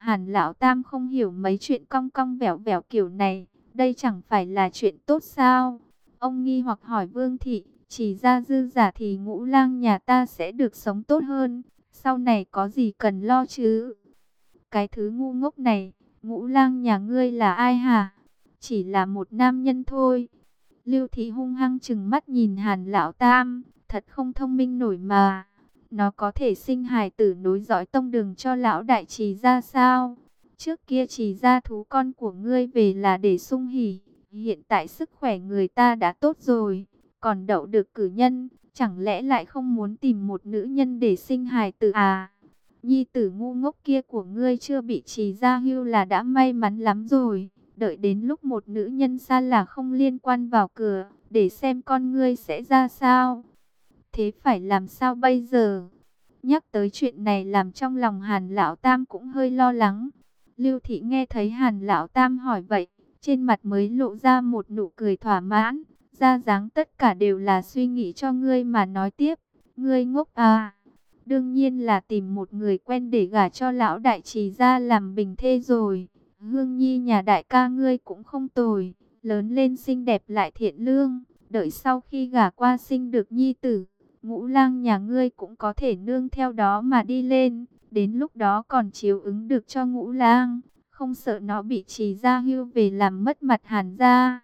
Hàn Lão Tam không hiểu mấy chuyện cong cong vẻo vẻo kiểu này, đây chẳng phải là chuyện tốt sao? Ông nghi hoặc hỏi Vương Thị, chỉ ra dư giả thì Ngũ Lang nhà ta sẽ được sống tốt hơn, sau này có gì cần lo chứ? Cái thứ ngu ngốc này, Ngũ Lang nhà ngươi là ai hả? Chỉ là một nam nhân thôi. Lưu Thị hung hăng trừng mắt nhìn Hàn Lão Tam, thật không thông minh nổi mà. Nó có thể sinh hài tử nối dõi tông đường cho lão đại trì ra sao? Trước kia trì ra thú con của ngươi về là để sung hỉ, hiện tại sức khỏe người ta đã tốt rồi, còn đậu được cử nhân, chẳng lẽ lại không muốn tìm một nữ nhân để sinh hài tử à? Nhi tử ngu ngốc kia của ngươi chưa bị trì ra hưu là đã may mắn lắm rồi. Đợi đến lúc một nữ nhân xa là không liên quan vào cửa, để xem con ngươi sẽ ra sao. Thế phải làm sao bây giờ? Nhắc tới chuyện này làm trong lòng Hàn Lão Tam cũng hơi lo lắng. Lưu Thị nghe thấy Hàn Lão Tam hỏi vậy, trên mặt mới lộ ra một nụ cười thỏa mãn. Ra dáng tất cả đều là suy nghĩ cho ngươi mà nói tiếp. Ngươi ngốc à? Đương nhiên là tìm một người quen để gả cho lão đại trì ra làm bình thê rồi. Hương Nhi nhà đại ca ngươi cũng không tồi, lớn lên xinh đẹp lại thiện lương, đợi sau khi gả qua sinh được nhi tử, Ngũ Lang nhà ngươi cũng có thể nương theo đó mà đi lên, đến lúc đó còn chiếu ứng được cho Ngũ Lang, không sợ nó bị trì ra hưu về làm mất mặt Hàn gia.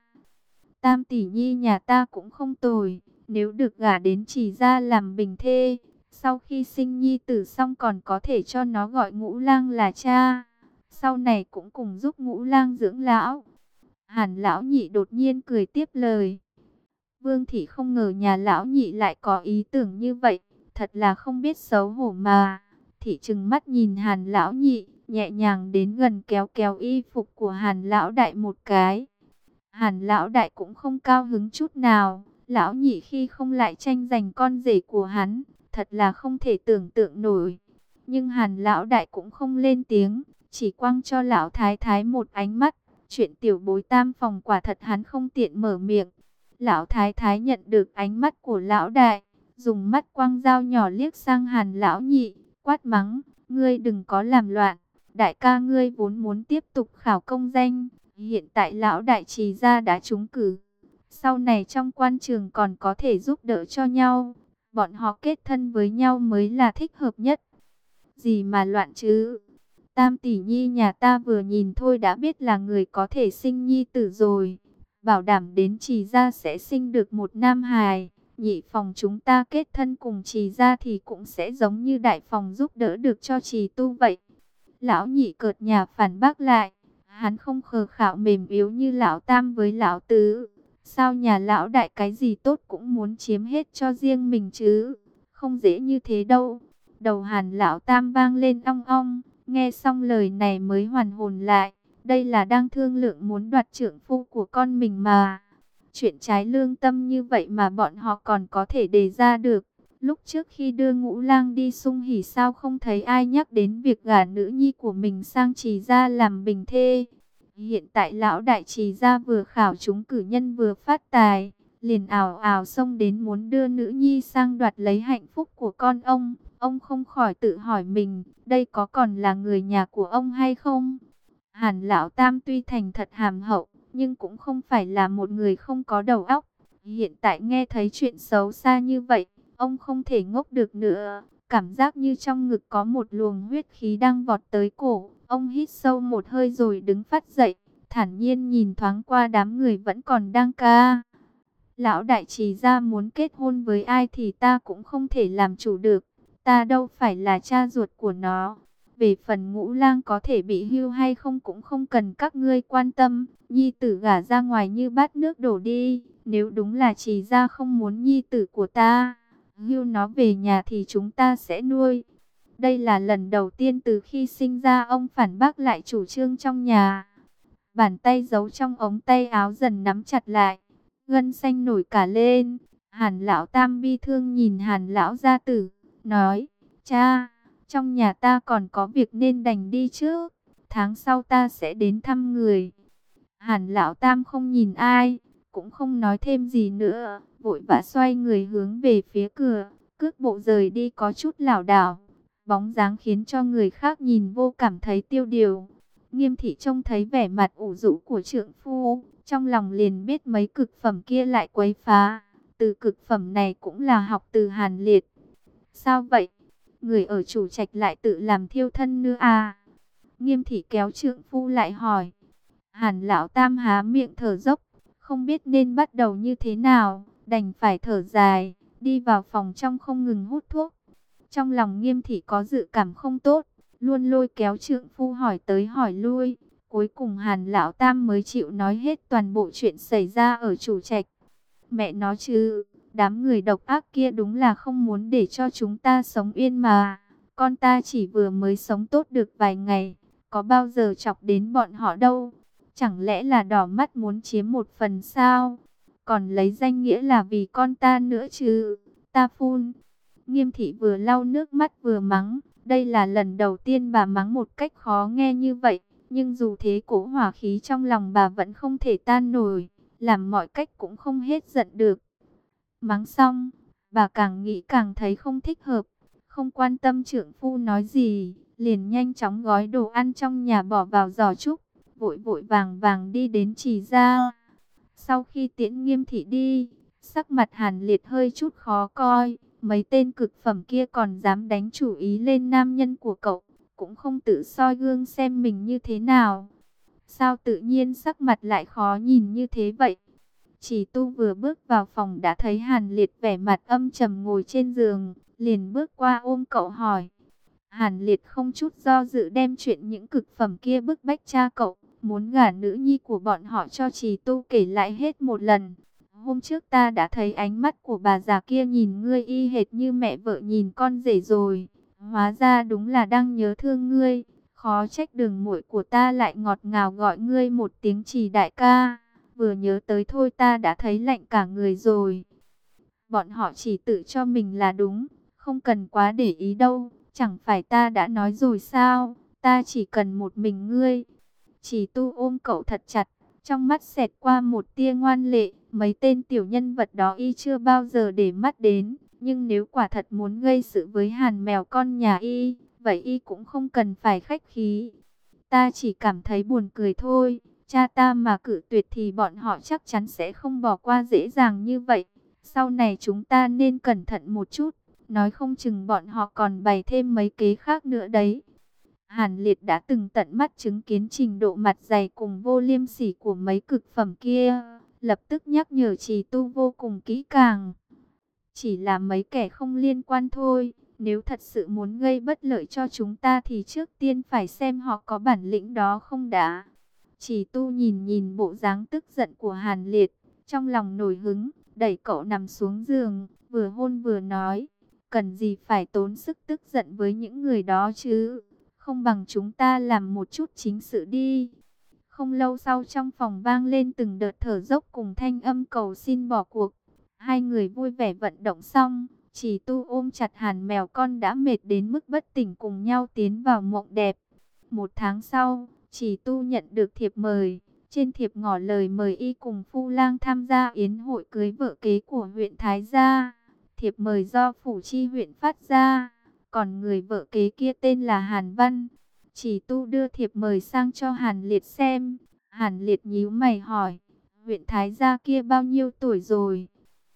Tam tỷ nhi nhà ta cũng không tồi, nếu được gả đến trì ra làm bình thê, sau khi sinh nhi tử xong còn có thể cho nó gọi Ngũ Lang là cha. Sau này cũng cùng giúp Ngũ Lang dưỡng lão. Hàn lão nhị đột nhiên cười tiếp lời. Vương Thị không ngờ nhà lão nhị lại có ý tưởng như vậy, thật là không biết xấu hổ mà. Thị trừng mắt nhìn Hàn lão nhị, nhẹ nhàng đến gần kéo kéo y phục của Hàn lão đại một cái. Hàn lão đại cũng không cao hứng chút nào, lão nhị khi không lại tranh giành con rể của hắn, thật là không thể tưởng tượng nổi. Nhưng Hàn lão đại cũng không lên tiếng, chỉ quăng cho lão thái thái một ánh mắt. Chuyện tiểu bối tam phòng quả thật hắn không tiện mở miệng. Lão thái thái nhận được ánh mắt của lão đại, dùng mắt quăng dao nhỏ liếc sang Hàn lão nhị, quát mắng, ngươi đừng có làm loạn, đại ca ngươi vốn muốn tiếp tục khảo công danh, hiện tại lão đại trì gia đã trúng cử, sau này trong quan trường còn có thể giúp đỡ cho nhau, bọn họ kết thân với nhau mới là thích hợp nhất. Gì mà loạn chứ? Tam tỷ nhi nhà ta vừa nhìn thôi đã biết là người có thể sinh nhi tử rồi. Bảo đảm đến trì gia sẽ sinh được một nam hài. Nhị phòng chúng ta kết thân cùng trì gia thì cũng sẽ giống như đại phòng giúp đỡ được cho trì tu vậy. Lão nhị cợt nhà phản bác lại. Hắn không khờ khạo mềm yếu như lão tam với lão tứ. Sao nhà lão đại cái gì tốt cũng muốn chiếm hết cho riêng mình chứ? Không dễ như thế đâu. Đầu Hàn lão tam vang lên ong ong. Nghe xong lời này mới hoàn hồn lại. Đây là đang thương lượng muốn đoạt trượng phu của con mình mà. Chuyện trái lương tâm như vậy mà bọn họ còn có thể đề ra được. Lúc trước khi đưa Ngũ Lang đi sung hỉ sao không thấy ai nhắc đến việc gả nữ nhi của mình sang trì gia làm bình thê. Hiện tại lão đại trì gia vừa khảo trúng cử nhân vừa phát tài, liền ào ào xông đến muốn đưa nữ nhi sang đoạt lấy hạnh phúc của con ông. Ông không khỏi tự hỏi mình, đây có còn là người nhà của ông hay không? Hàn lão tam tuy thành thật hàm hậu, nhưng cũng không phải là một người không có đầu óc. Hiện tại nghe thấy chuyện xấu xa như vậy, ông không thể ngốc được nữa. Cảm giác như trong ngực có một luồng huyết khí đang vọt tới cổ. Ông hít sâu một hơi rồi đứng phát dậy, thản nhiên nhìn thoáng qua đám người vẫn còn đang ca. Lão đại trì gia muốn kết hôn với ai thì ta cũng không thể làm chủ được. Ta đâu phải là cha ruột của nó. Về phần Ngũ Lang có thể bị hưu hay không cũng không cần các ngươi quan tâm. Nhi tử gả ra ngoài như bát nước đổ đi. Nếu đúng là trì gia không muốn nhi tử của ta, hưu nó về nhà thì chúng ta sẽ nuôi. Đây là lần đầu tiên từ khi sinh ra ông phản bác lại chủ trương trong nhà. Bàn tay giấu trong ống tay áo dần nắm chặt lại, gân xanh nổi cả lên. Hàn lão tam bi thương nhìn Hàn lão gia tử, nói, cha, trong nhà ta còn có việc nên đành đi trước, tháng sau ta sẽ đến thăm người. Hàn lão tam không nhìn ai, cũng không nói thêm gì nữa, vội vã xoay người hướng về phía cửa, cước bộ rời đi có chút lảo đảo. bóng dáng khiến cho người khác nhìn vô cảm thấy tiêu điều. Nghiêm thị trông thấy vẻ mặt ủ rũ của trượng phu, trong lòng liền biết mấy cực phẩm kia lại quấy phá. Từ cực phẩm này cũng là học từ Hàn Liệt. Sao vậy? Người ở chủ trạch lại tự làm thiêu thân nữa à? Nghiêm thị kéo trượng phu lại hỏi. Hàn lão tam há miệng thở dốc, không biết nên bắt đầu như thế nào, đành phải thở dài, đi vào phòng trong không ngừng hút thuốc. Trong lòng Nghiêm thị có dự cảm không tốt, luôn lôi kéo trượng phu hỏi tới hỏi lui. Cuối cùng Hàn lão tam mới chịu nói hết toàn bộ chuyện xảy ra ở chủ trạch. Mẹ nói chứ, đám người độc ác kia đúng là không muốn để cho chúng ta sống yên mà. Con ta chỉ vừa mới sống tốt được vài ngày, có bao giờ chọc đến bọn họ đâu. Chẳng lẽ là đỏ mắt muốn chiếm một phần sao? Còn lấy danh nghĩa là vì con ta nữa chứ? Ta phun. Nghiêm thị vừa lau nước mắt vừa mắng. Đây là lần đầu tiên bà mắng một cách khó nghe như vậy. Nhưng dù thế cố hỏa khí trong lòng bà vẫn không thể tan nổi. Làm mọi cách cũng không hết giận được. Mắng xong, bà càng nghĩ càng thấy không thích hợp. Không quan tâm trượng phu nói gì, liền nhanh chóng gói đồ ăn trong nhà bỏ vào giỏ trúc, vội vội vàng vàng đi đến Trì gia. Sau khi tiễn Nghiêm thị đi, sắc mặt Hàn Liệt hơi chút khó coi. Mấy tên cực phẩm kia còn dám đánh chủ ý lên nam nhân của cậu, cũng không tự soi gương xem mình như thế nào. Sao tự nhiên sắc mặt lại khó nhìn như thế vậy? Chỉ tu vừa bước vào phòng đã thấy Hàn Liệt vẻ mặt âm trầm ngồi trên giường, liền bước qua ôm cậu hỏi. Hàn Liệt không chút do dự đem chuyện những cực phẩm kia bức bách cha cậu, muốn gả nữ nhi của bọn họ cho Trì Tu kể lại hết một lần. Hôm trước ta đã thấy ánh mắt của bà già kia nhìn ngươi y hệt như mẹ vợ nhìn con rể rồi. Hóa ra đúng là đang nhớ thương ngươi. Khó trách đường muội của ta lại ngọt ngào gọi ngươi một tiếng Trì đại ca. Vừa nhớ tới thôi ta đã thấy lạnh cả người rồi. Bọn họ chỉ tự cho mình là đúng, không cần quá để ý đâu. Chẳng phải ta đã nói rồi sao, ta chỉ cần một mình ngươi. Chỉ tu ôm cậu thật chặt, trong mắt xẹt qua một tia ngoan lệ. Mấy tên tiểu nhân vật đó y chưa bao giờ để mắt đến. Nhưng nếu quả thật muốn gây sự với Hàn mèo con nhà y, vậy y cũng không cần phải khách khí. Ta chỉ cảm thấy buồn cười thôi. Cha ta mà cự tuyệt thì bọn họ chắc chắn sẽ không bỏ qua dễ dàng như vậy. Sau này chúng ta nên cẩn thận một chút. Nói không chừng bọn họ còn bày thêm mấy kế khác nữa đấy. Hàn Liệt đã từng tận mắt chứng kiến trình độ mặt dày cùng vô liêm sỉ của mấy cực phẩm kia. Lập tức nhắc nhở Trì Tu vô cùng kỹ càng. Chỉ là mấy kẻ không liên quan thôi. Nếu thật sự muốn gây bất lợi cho chúng ta thì trước tiên phải xem họ có bản lĩnh đó không đã. Trì Tu nhìn nhìn bộ dáng tức giận của Hàn Liệt. Trong lòng nổi hứng, đẩy cậu nằm xuống giường, vừa hôn vừa nói. Cần gì phải tốn sức tức giận với những người đó chứ? Không bằng chúng ta làm một chút chính sự đi. Không lâu sau trong phòng vang lên từng đợt thở dốc cùng thanh âm cầu xin bỏ cuộc. Hai người vui vẻ vận động xong, Chỉ Tu ôm chặt Hàn mèo con đã mệt đến mức bất tỉnh cùng nhau tiến vào mộng đẹp. Một tháng sau, Chỉ Tu nhận được thiệp mời. Trên thiệp ngỏ lời mời y cùng Phu Lang tham gia yến hội cưới vợ kế của huyện Thái Gia. Thiệp mời do Phủ Chi huyện phát ra, còn người vợ kế kia tên là Hàn Văn. Chỉ Tu đưa thiệp mời sang cho Hàn Liệt xem. Hàn Liệt nhíu mày hỏi, huyện Thái Gia kia bao nhiêu tuổi rồi?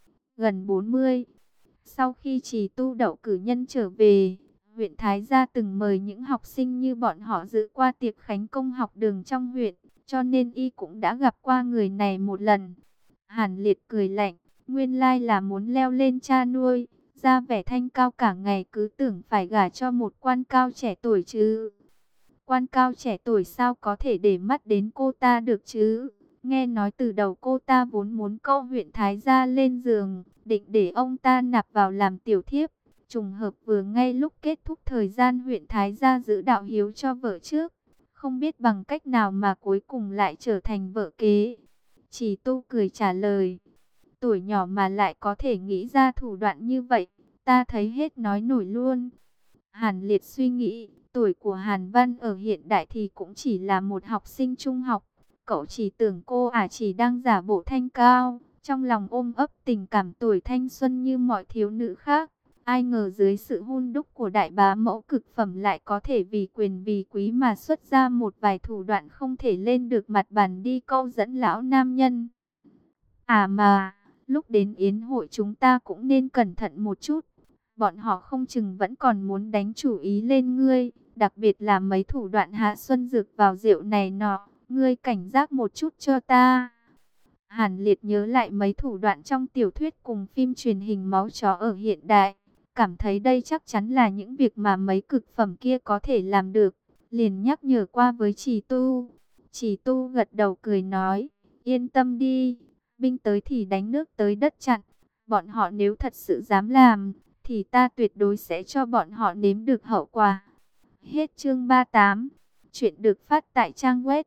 Gần 40. Sau khi Chỉ Tu đậu cử nhân trở về, huyện Thái Gia từng mời những học sinh như bọn họ dự qua tiệc khánh công học đường trong huyện, cho nên y cũng đã gặp qua người này một lần. Hàn Liệt cười lạnh, nguyên lai là muốn leo lên cha nuôi, ra vẻ thanh cao cả ngày cứ tưởng phải gả cho một quan cao trẻ tuổi chứ. Quan cao trẻ tuổi sao có thể để mắt đến cô ta được chứ? Nghe nói từ đầu cô ta vốn muốn câu huyện Thái Gia lên giường, định để ông ta nạp vào làm tiểu thiếp. Trùng hợp vừa ngay lúc kết thúc thời gian huyện Thái Gia giữ đạo hiếu cho vợ trước. Không biết bằng cách nào mà cuối cùng lại trở thành vợ kế. Chỉ Tu cười trả lời. Tuổi nhỏ mà lại có thể nghĩ ra thủ đoạn như vậy, ta thấy hết nói nổi luôn. Hàn Liệt suy nghĩ, tuổi của Hàn Văn ở hiện đại thì cũng chỉ là một học sinh trung học. Cậu chỉ tưởng cô chỉ đang giả bộ thanh cao, trong lòng ôm ấp tình cảm tuổi thanh xuân như mọi thiếu nữ khác. Ai ngờ dưới sự hun đúc của đại bá mẫu cực phẩm lại có thể vì quyền vì quý mà xuất ra một vài thủ đoạn không thể lên được mặt bàn đi câu dẫn lão nam nhân. À mà, lúc đến yến hội chúng ta cũng nên cẩn thận một chút. Bọn họ không chừng vẫn còn muốn đánh chủ ý lên ngươi, đặc biệt là mấy thủ đoạn hạ xuân dược vào rượu này nọ, ngươi cảnh giác một chút cho ta. Hàn Liệt nhớ lại mấy thủ đoạn trong tiểu thuyết cùng phim truyền hình máu chó ở hiện đại, cảm thấy đây chắc chắn là những việc mà mấy cực phẩm kia có thể làm được, liền nhắc nhở qua với Trì Tu. Trì Tu gật đầu cười nói, yên tâm đi, binh tới thì đánh nước tới đất chặn, bọn họ nếu thật sự dám làm, thì ta tuyệt đối sẽ cho bọn họ nếm được hậu quả. Hết chương 38, chuyện được phát tại trang web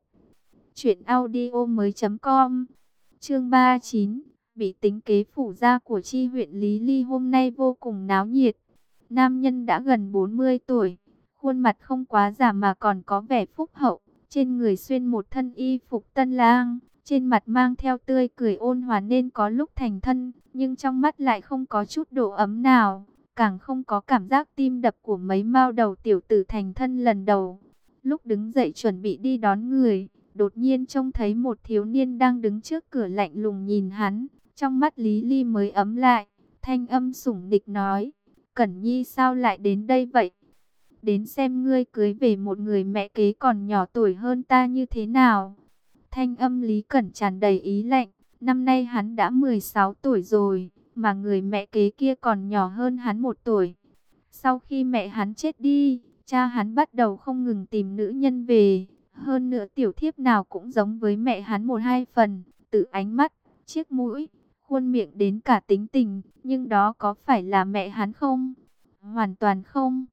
truyệnaudiomoi.com. Chương 39, bị tính kế phủ gia của chi huyện Lý Ly hôm nay vô cùng náo nhiệt. Nam nhân đã gần 40 tuổi, khuôn mặt không quá già mà còn có vẻ phúc hậu, trên người xuyên một thân y phục tân lang, trên mặt mang theo tươi cười ôn hòa nên có lúc thành thân, nhưng trong mắt lại không có chút độ ấm nào, càng không có cảm giác tim đập của mấy mao đầu tiểu tử thành thân lần đầu. Lúc đứng dậy chuẩn bị đi đón người, đột nhiên trông thấy một thiếu niên đang đứng trước cửa lạnh lùng nhìn hắn, trong mắt Lý Ly mới ấm lại, thanh âm sủng nịch nói, Cẩn Nhi sao lại đến đây vậy? Đến xem ngươi cưới về một người mẹ kế còn nhỏ tuổi hơn ta như thế nào? Thanh âm Lý Cẩn tràn đầy ý lạnh, năm nay hắn đã 16 tuổi rồi, mà người mẹ kế kia còn nhỏ hơn hắn 1 tuổi. Sau khi mẹ hắn chết đi, cha hắn bắt đầu không ngừng tìm nữ nhân về. Hơn nữa tiểu thiếp nào cũng giống với mẹ hắn 1-2 phần, từ ánh mắt, chiếc mũi, khuôn miệng đến cả tính tình, nhưng đó có phải là mẹ hắn không? Hoàn toàn không.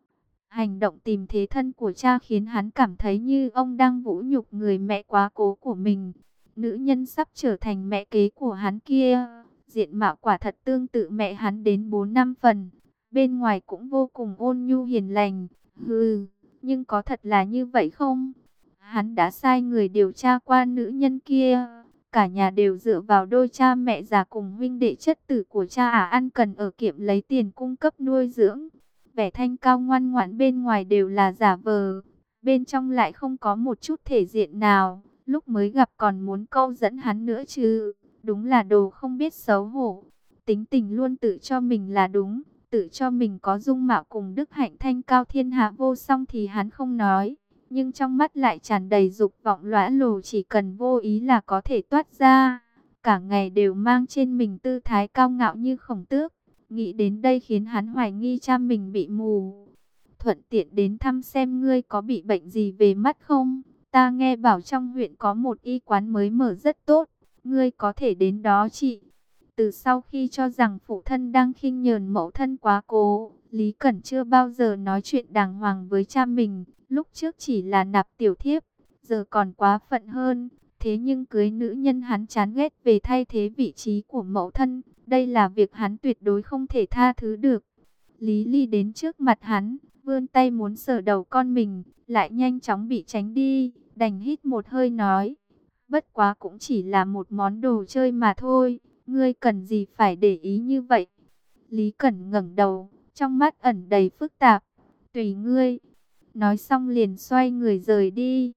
Hành động tìm thế thân của cha khiến hắn cảm thấy như ông đang vũ nhục người mẹ quá cố của mình. Nữ nhân sắp trở thành mẹ kế của hắn kia, diện mạo quả thật tương tự mẹ hắn đến 4-5 phần, bên ngoài cũng vô cùng ôn nhu hiền lành. Hừ, nhưng có thật là như vậy không? Hắn đã sai người điều tra qua nữ nhân kia, cả nhà đều dựa vào đôi cha mẹ già cùng huynh đệ chất tử của cha ăn cần ở kiệm lấy tiền cung cấp nuôi dưỡng. Vẻ thanh cao ngoan ngoãn bên ngoài đều là giả vờ, bên trong lại không có một chút thể diện nào, lúc mới gặp còn muốn câu dẫn hắn nữa chứ, đúng là đồ không biết xấu hổ. Tính tình luôn tự cho mình là đúng, tự cho mình có dung mạo cùng đức hạnh thanh cao thiên hạ vô song thì hắn không nói, nhưng trong mắt lại tràn đầy dục vọng lõa lồ, chỉ cần vô ý là có thể toát ra, cả ngày đều mang trên mình tư thái cao ngạo như khổng tước. Nghĩ đến đây khiến hắn hoài nghi cha mình bị mù. Thuận tiện đến thăm xem ngươi có bị bệnh gì về mắt không? Ta nghe bảo trong huyện có một y quán mới mở rất tốt, ngươi có thể đến đó trị. Từ sau khi cho rằng phụ thân đang khinh nhờn mẫu thân quá cố, Lý Cẩn chưa bao giờ nói chuyện đàng hoàng với cha mình. Lúc trước chỉ là nạp tiểu thiếp, giờ còn quá phận hơn. Thế nhưng cưới nữ nhân hắn chán ghét về thay thế vị trí của mẫu thân, đây là việc hắn tuyệt đối không thể tha thứ được. Lý Ly đến trước mặt hắn, vươn tay muốn sờ đầu con mình, lại nhanh chóng bị tránh đi, đành hít một hơi nói, bất quá cũng chỉ là một món đồ chơi mà thôi, ngươi cần gì phải để ý như vậy? Lý Cẩn ngẩng đầu, trong mắt ẩn đầy phức tạp, tùy ngươi. Nói xong liền xoay người rời đi.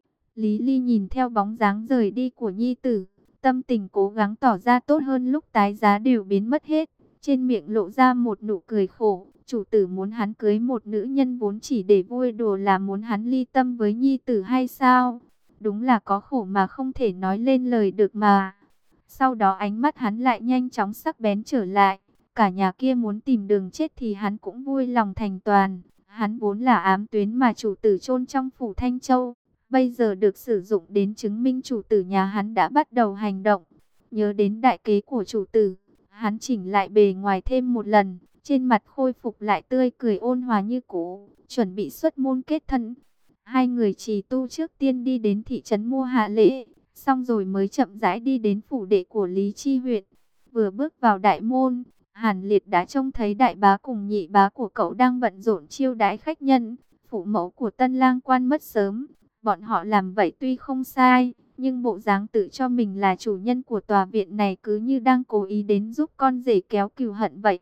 Lý Ly nhìn theo bóng dáng rời đi của nhi tử, tâm tình cố gắng tỏ ra tốt hơn lúc tái giá đều biến mất hết. Trên miệng lộ ra một nụ cười khổ, chủ tử muốn hắn cưới một nữ nhân vốn chỉ để vui đùa là muốn hắn ly tâm với nhi tử hay sao? Đúng là có khổ mà không thể nói lên lời được mà. Sau đó ánh mắt hắn lại nhanh chóng sắc bén trở lại. Cả nhà kia muốn tìm đường chết thì hắn cũng vui lòng thành toàn. Hắn vốn là ám tuyến mà chủ tử chôn trong phủ Thanh Châu, bây giờ được sử dụng đến chứng minh chủ tử nhà hắn đã bắt đầu hành động. Nhớ đến đại kế của chủ tử, hắn chỉnh lại bề ngoài thêm một lần, trên mặt khôi phục lại tươi cười ôn hòa như cũ, chuẩn bị xuất môn kết thân. Hai người Trì Tu trước tiên đi đến thị trấn mua hạ lễ, xong rồi mới chậm rãi đi đến phủ đệ của Lý Chi huyện. Vừa bước vào đại môn, Hàn Liệt đã trông thấy đại bá cùng nhị bá của cậu đang bận rộn chiêu đãi khách nhân. Phụ mẫu của tân lang quan mất sớm, bọn họ làm vậy tuy không sai, nhưng bộ dáng tự cho mình là chủ nhân của tòa viện này cứ như đang cố ý đến giúp con rể kéo cừu hận vậy.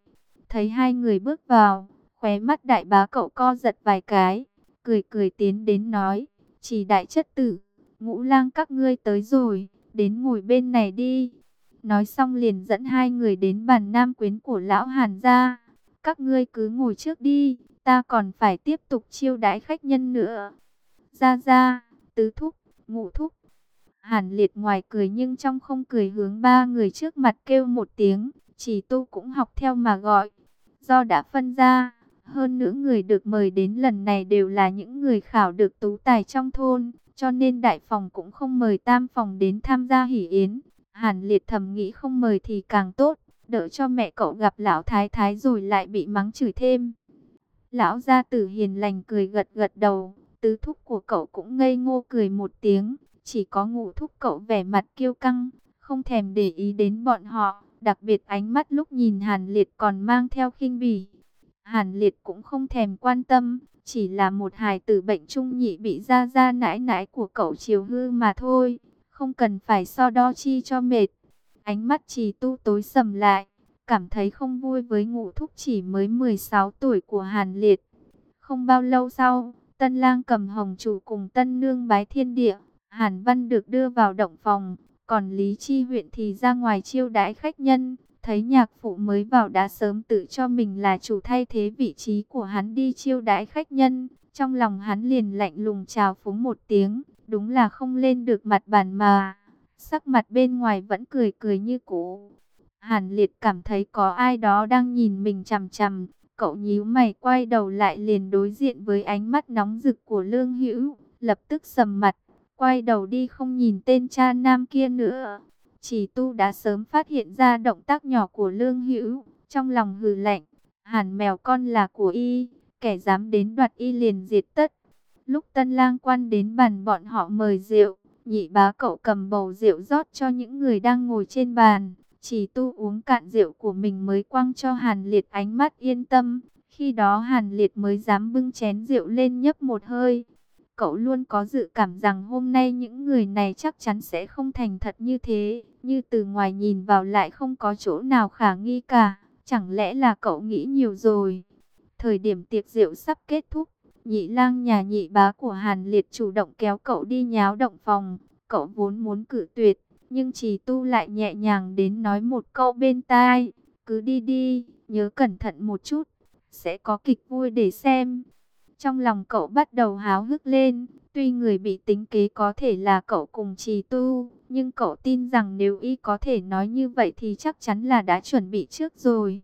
Thấy hai người bước vào, khóe mắt Đại Bá Cậu co giật vài cái, cười cười tiến đến nói, Chỉ đại chất tử, Ngũ Lang các ngươi tới rồi, đến ngồi bên này đi. Nói xong liền dẫn hai người đến bàn nam quyến của lão Hàn gia. Các ngươi cứ ngồi trước đi, ta còn phải tiếp tục chiêu đãi khách nhân nữa. Gia Gia, Tứ Thúc, Ngũ Thúc. Hàn Liệt ngoài cười nhưng trong không cười hướng ba người trước mặt kêu một tiếng, Chỉ Tu cũng học theo mà gọi. Do đã phân ra, hơn nữa người được mời đến lần này đều là những người khảo được tú tài trong thôn, cho nên đại phòng cũng không mời tam phòng đến tham gia hỷ yến. Hàn Liệt thầm nghĩ không mời thì càng tốt, đỡ cho mẹ cậu gặp lão thái thái rồi lại bị mắng chửi thêm. Lão gia tử hiền lành cười gật gật đầu, tứ thúc của cậu cũng ngây ngô cười một tiếng, chỉ có Ngũ thúc cậu vẻ mặt kiêu căng, không thèm để ý đến bọn họ, đặc biệt ánh mắt lúc nhìn Hàn Liệt còn mang theo khinh bỉ. Hàn Liệt cũng không thèm quan tâm, chỉ là một hài tử bệnh trung nhị bị gia gia nãi nãi của cậu chiều hư mà thôi, không cần phải so đo chi cho mệt. Ánh mắt Trì Tu tối sầm lại, cảm thấy không vui với Ngũ thúc chỉ mới 16 tuổi của Hàn Liệt. Không bao lâu sau, Tân Lang Cầm Hồng chủ cùng Tân Nương bái thiên địa, Hàn Văn được đưa vào động phòng, còn Lý Chi huyện thì ra ngoài chiêu đãi khách nhân. Thấy nhạc phụ mới vào đã sớm tự cho mình là chủ thay thế vị trí của hắn đi chiêu đãi khách nhân. Trong lòng hắn liền lạnh lùng chào phúng một tiếng, đúng là không lên được mặt bàn mà. Sắc mặt bên ngoài vẫn cười cười như cũ. Hàn Liệt cảm thấy có ai đó đang nhìn mình chằm chằm. Cậu nhíu mày quay đầu lại liền đối diện với ánh mắt nóng rực của Lương Hữu, lập tức sầm mặt, quay đầu đi không nhìn tên cha nam kia nữa. Chỉ Tu đã sớm phát hiện ra động tác nhỏ của Lương Hữu, trong lòng hừ lạnh, Hàn mèo con là của y, kẻ dám đến đoạt y liền diệt tất. Lúc Tân Lang Quan đến bàn bọn họ mời rượu, Nhị Bá Cậu cầm bầu rượu rót cho những người đang ngồi trên bàn. Chỉ Tu uống cạn rượu của mình mới quăng cho Hàn Liệt ánh mắt yên tâm. Khi đó Hàn Liệt mới dám bưng chén rượu lên nhấp một hơi. Cậu luôn có dự cảm rằng hôm nay những người này chắc chắn sẽ không thành thật như thế. Như từ ngoài nhìn vào lại không có chỗ nào khả nghi cả. Chẳng lẽ là cậu nghĩ nhiều rồi? Thời điểm tiệc rượu sắp kết thúc, Nhị Lang nhà Nhị Bá của Hàn Liệt chủ động kéo cậu đi nháo động phòng. Cậu vốn muốn cự tuyệt, nhưng Trì Tu lại nhẹ nhàng đến nói một câu bên tai, cứ đi đi, nhớ cẩn thận một chút, sẽ có kịch vui để xem. Trong lòng cậu bắt đầu háo hức lên, tuy người bị tính kế có thể là cậu cùng Trì Tu, nhưng cậu tin rằng nếu y có thể nói như vậy thì chắc chắn là đã chuẩn bị trước rồi.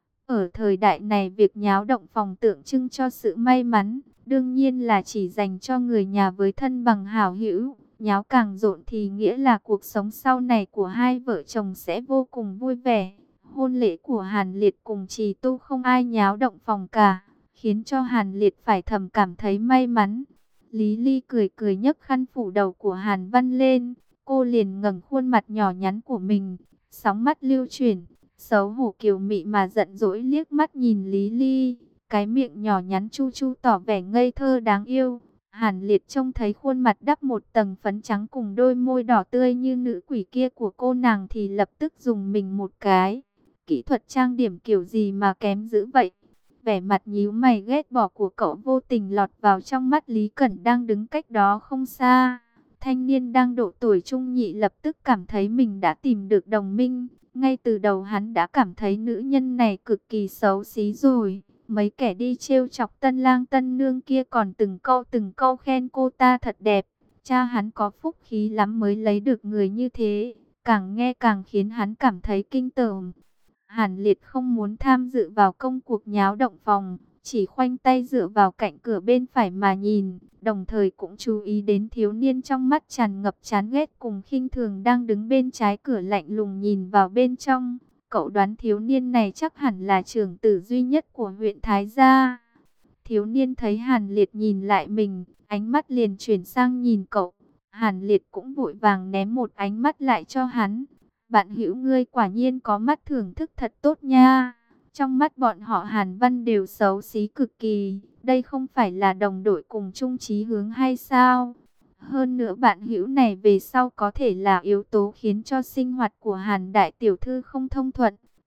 Ở thời đại này việc nháo động phòng tượng trưng cho sự may mắn, đương nhiên là chỉ dành cho người nhà với thân bằng hảo hữu. Nháo càng rộn thì nghĩa là cuộc sống sau này của hai vợ chồng sẽ vô cùng vui vẻ. Hôn lễ của Hàn Liệt cùng Trì Tu không ai nháo động phòng cả, khiến cho Hàn Liệt phải thầm cảm thấy may mắn. Lý Ly cười cười nhấc khăn phủ đầu của Hàn Văn lên, cô liền ngẩng khuôn mặt nhỏ nhắn của mình, sóng mắt lưu chuyển, xấu hổ kiều mị mà giận dỗi liếc mắt nhìn Lý Ly, cái miệng nhỏ nhắn chu chu tỏ vẻ ngây thơ đáng yêu. Hàn Liệt trông thấy khuôn mặt đắp một tầng phấn trắng cùng đôi môi đỏ tươi như nữ quỷ kia của cô nàng thì lập tức dùng mình một cái. Kỹ thuật trang điểm kiểu gì mà kém dữ vậy? Vẻ mặt nhíu mày ghét bỏ của cậu vô tình lọt vào trong mắt Lý Cẩn đang đứng cách đó không xa. Thanh niên đang độ tuổi trung nhị lập tức cảm thấy mình đã tìm được đồng minh. Ngay từ đầu hắn đã cảm thấy nữ nhân này cực kỳ xấu xí rồi. Mấy kẻ đi trêu chọc Tân Lang Tân Nương kia còn từng câu khen cô ta thật đẹp. Cha hắn có phúc khí lắm mới lấy được người như thế. Càng nghe càng khiến hắn cảm thấy kinh tởm. Hàn Liệt không muốn tham dự vào công cuộc nháo động phòng, chỉ khoanh tay dựa vào cạnh cửa bên phải mà nhìn, đồng thời cũng chú ý đến thiếu niên trong mắt tràn ngập chán ghét cùng khinh thường đang đứng bên trái cửa lạnh lùng nhìn vào bên trong. Cậu đoán thiếu niên này chắc hẳn là trưởng tử duy nhất của huyện Thái Gia. Thiếu niên thấy Hàn Liệt nhìn lại mình, ánh mắt liền chuyển sang nhìn cậu. Hàn Liệt cũng vội vàng ném một ánh mắt lại cho hắn. Bạn hữu ngươi quả nhiên có mắt thưởng thức thật tốt nha. Trong mắt bọn họ Hàn Văn đều xấu xí cực kỳ. Đây không phải là đồng đội cùng chung chí hướng hay sao? Hơn nữa bạn hữu này về sau có thể là yếu tố khiến cho sinh hoạt của Hàn Đại Tiểu Thư không thông thuận.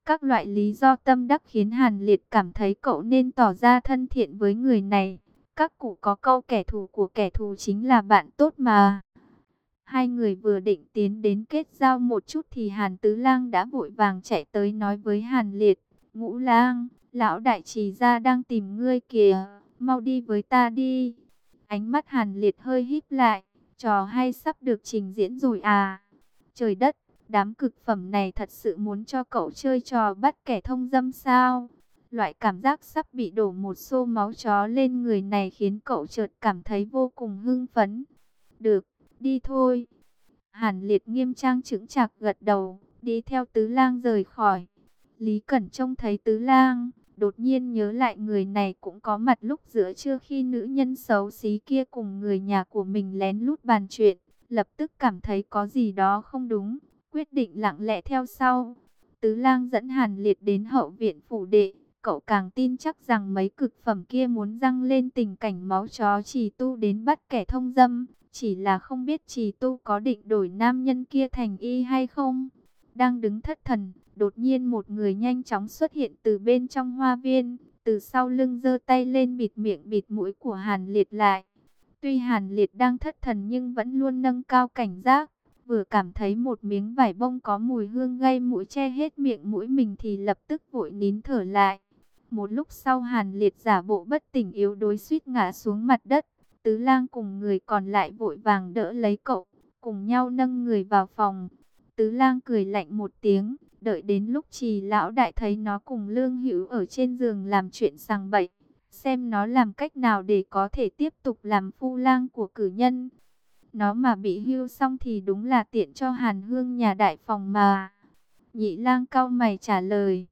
Các loại lý do tâm đắc khiến Hàn Liệt cảm thấy cậu nên tỏ ra thân thiện với người này. Các cụ có câu kẻ thù của kẻ thù chính là bạn tốt mà. Hai người vừa định tiến đến kết giao một chút thì Hàn Tứ Lang đã vội vàng chạy tới nói với Hàn Liệt: Ngũ Lang, lão đại trì gia đang tìm ngươi kìa, mau đi với ta đi. Ánh mắt Hàn Liệt hơi híp lại, trò hay sắp được trình diễn rồi à? Trời đất, đám cực phẩm này thật sự muốn cho cậu chơi trò bắt kẻ thông dâm sao? Loại cảm giác sắp bị đổ một xô máu chó lên người này khiến cậu chợt cảm thấy vô cùng hưng phấn. Được, đi thôi. Hàn Liệt nghiêm trang chững chạc gật đầu, đi theo Tứ Lang rời khỏi. Lý Cẩn trông thấy Tứ Lang, đột nhiên nhớ lại người này cũng có mặt lúc giữa trưa khi nữ nhân xấu xí kia cùng người nhà của mình lén lút bàn chuyện. Lập tức cảm thấy có gì đó không đúng, quyết định lặng lẽ theo sau. Tứ Lang dẫn Hàn Liệt đến hậu viện phủ đệ, cậu càng tin chắc rằng mấy cực phẩm kia muốn dâng lên tình cảnh máu chó Trì Tu đến bắt kẻ thông dâm. Chỉ là không biết Trì Tu có định đổi nam nhân kia thành y hay không. Đang đứng thất thần, đột nhiên một người nhanh chóng xuất hiện từ bên trong hoa viên, từ sau lưng giơ tay lên bịt miệng bịt mũi của Hàn Liệt lại. Tuy Hàn Liệt đang thất thần nhưng vẫn luôn nâng cao cảnh giác. Vừa cảm thấy một miếng vải bông có mùi hương gây mũi che hết miệng mũi mình thì lập tức vội nín thở lại. Một lúc sau Hàn Liệt giả bộ bất tỉnh yếu đuối suýt ngã xuống mặt đất. Tứ Lang cùng người còn lại vội vàng đỡ lấy cậu, cùng nhau nâng người vào phòng. Tứ Lang cười lạnh một tiếng, đợi đến lúc Trì lão đại thấy nó cùng Lương Hữu ở trên giường làm chuyện sằng bậy, xem nó làm cách nào để có thể tiếp tục làm phu lang của cử nhân. Nó mà bị hưu xong thì đúng là tiện cho Hàn Hương nhà đại phòng mà. Nhị Lang cau mày trả lời.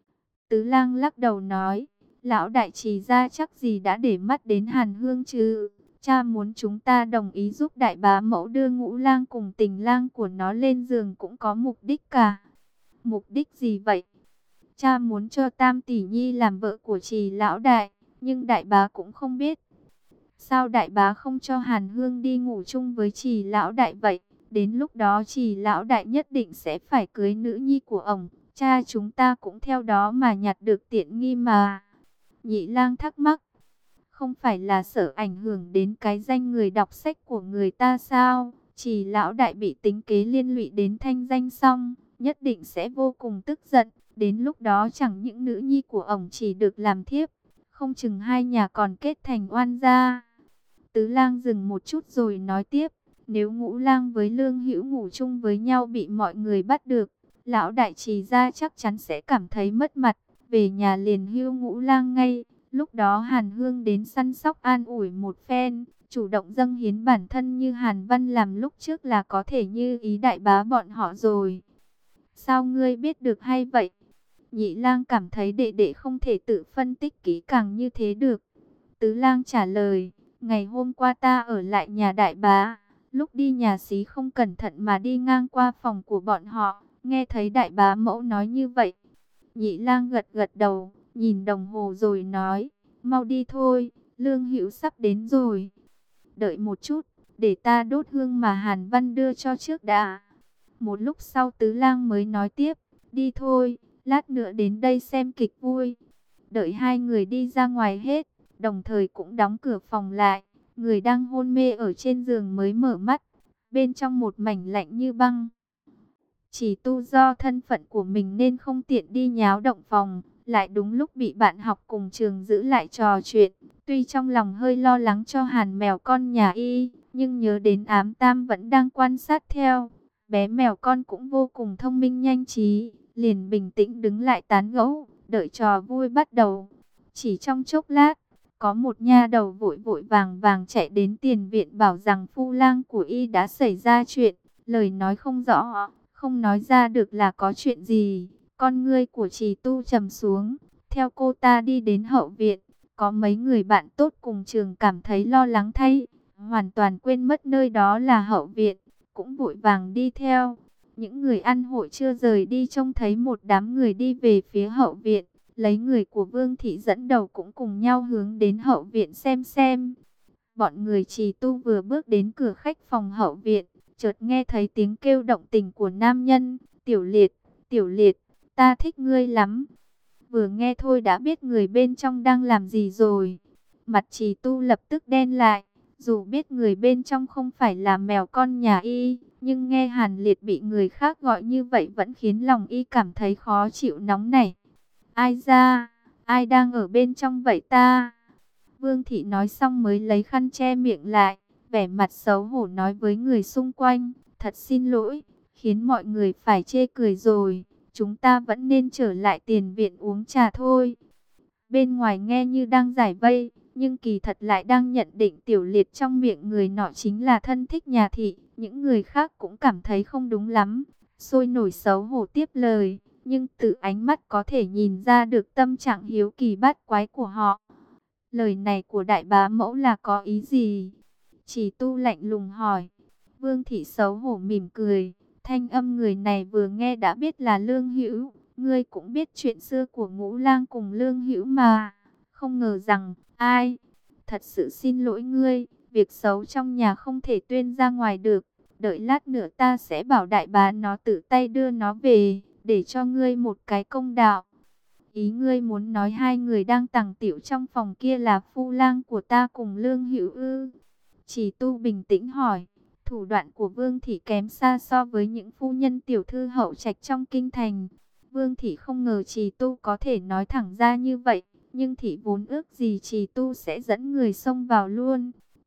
Tứ Lang lắc đầu nói, lão đại Trì gia chắc gì đã để mắt đến Hàn Hương chứ. Cha muốn chúng ta đồng ý giúp đại bá mẫu đưa Ngũ Lang cùng Tình Lang của nó lên giường cũng có mục đích cả. Mục đích gì vậy? Cha muốn cho Tam tỷ nhi làm vợ của Trì lão đại, nhưng đại bá cũng không biết. Sao đại bá không cho Hàn Hương đi ngủ chung với Trì lão đại vậy? Đến lúc đó Trì lão đại nhất định sẽ phải cưới nữ nhi của ổng. Cha chúng ta cũng theo đó mà nhặt được tiện nghi mà. Nhị Lang thắc mắc. Không phải là sợ ảnh hưởng đến cái danh người đọc sách của người ta sao? Trì lão đại bị tính kế liên lụy đến thanh danh xong, nhất định sẽ vô cùng tức giận. Đến lúc đó chẳng những nữ nhi của ổng chỉ được làm thiếp, không chừng hai nhà còn kết thành oan gia. Tứ Lang dừng một chút rồi nói tiếp, nếu Ngũ Lang với Lương Hữu ngủ chung với nhau bị mọi người bắt được, lão đại Trì gia chắc chắn sẽ cảm thấy mất mặt, về nhà liền hưu Ngũ Lang ngay. Lúc đó Hàn Hương đến săn sóc an ủi một phen, chủ động dâng hiến bản thân như Hàn Văn làm lúc trước là có thể như ý đại bá bọn họ rồi. Sao ngươi biết được hay vậy? Nhị Lang cảm thấy đệ đệ không thể tự phân tích kỹ càng như thế được. Tứ Lang trả lời, ngày hôm qua ta ở lại nhà đại bá, lúc đi nhà xí không cẩn thận mà đi ngang qua phòng của bọn họ, nghe thấy đại bá mẫu nói như vậy. Nhị Lang gật gật đầu, nhìn đồng hồ rồi nói, mau đi thôi, Lương Hữu sắp đến rồi. Đợi một chút, để ta đốt hương mà Hàn Văn đưa cho trước đã. Một lúc sau Tứ Lang mới nói tiếp, đi thôi, lát nữa đến đây xem kịch vui. Đợi hai người đi ra ngoài hết, đồng thời cũng đóng cửa phòng lại, người đang hôn mê ở trên giường mới mở mắt, bên trong một mảnh lạnh như băng. Chỉ Tu do thân phận của mình nên không tiện đi nháo động phòng, lại đúng lúc bị bạn học cùng trường giữ lại trò chuyện. Tuy trong lòng hơi lo lắng cho Hàn mèo con nhà y, nhưng nhớ đến Ám Tam vẫn đang quan sát theo. Bé mèo con cũng vô cùng thông minh nhanh trí, liền bình tĩnh đứng lại tán gẫu, đợi trò vui bắt đầu. Chỉ trong chốc lát, có một nha đầu vội vội vàng vàng chạy đến tiền viện bảo rằng phu lang của y đã xảy ra chuyện, lời nói không rõ, không nói ra được là có chuyện gì. Con ngươi của Trì Tu trầm xuống, theo cô ta đi đến hậu viện. Có mấy người bạn tốt cùng trường cảm thấy lo lắng thay, hoàn toàn quên mất nơi đó là hậu viện, cũng vội vàng đi theo. Những người ăn hội chưa rời đi trông thấy một đám người đi về phía hậu viện, lấy người của Vương thị dẫn đầu cũng cùng nhau hướng đến hậu viện xem. Bọn người Trì Tu vừa bước đến cửa khách phòng hậu viện, chợt nghe thấy tiếng kêu động tình của nam nhân, Tiểu Liệt, Tiểu Liệt. ta thích ngươi lắm. Vừa nghe thôi đã biết người bên trong đang làm gì rồi. Mặt Trì Tu lập tức đen lại. Dù biết người bên trong không phải là mèo con nhà y, nhưng nghe Hàn Liệt bị người khác gọi như vậy vẫn khiến lòng y cảm thấy khó chịu nóng nảy. Ai ra, ai đang ở bên trong vậy ta? Vương Thị nói xong mới lấy khăn che miệng lại, vẻ mặt xấu hổ nói với người xung quanh, thật xin lỗi, khiến mọi người phải chê cười rồi, chúng ta vẫn nên trở lại tiền viện uống trà thôi. Bên ngoài nghe như đang giải vây, nhưng kỳ thật lại đang nhận định Tiểu Liệt trong miệng người nọ chính là thân thích nhà Thị. Những người khác cũng cảm thấy không đúng lắm, sôi nổi xấu hổ tiếp lời, nhưng từ ánh mắt có thể nhìn ra được tâm trạng hiếu kỳ bát quái của họ. Lời này của đại bá mẫu là có ý gì? Chỉ Tu lạnh lùng hỏi. Vương Thị xấu hổ mỉm cười, thanh âm người này vừa nghe đã biết là Lương Hữu. Ngươi cũng biết chuyện xưa của Ngũ Lang cùng Lương Hữu mà. Không ngờ rằng, ai? Thật sự xin lỗi ngươi, việc xấu trong nhà không thể tuyên ra ngoài được. Đợi lát nữa ta sẽ bảo đại bá nó tự tay đưa nó về, để cho ngươi một cái công đạo. Ý ngươi muốn nói hai người đang tàng tiểu trong phòng kia là phu lang của ta cùng Lương Hữu ư? Chỉ Tu bình tĩnh hỏi. Thủ đoạn của Vương Thị kém xa so với những phu nhân tiểu thư hậu trạch trong kinh thành. Vương Thị không ngờ Trì Tu có thể nói thẳng ra như vậy, nhưng Thị vốn ước gì Trì Tu sẽ dẫn người xông vào luôn.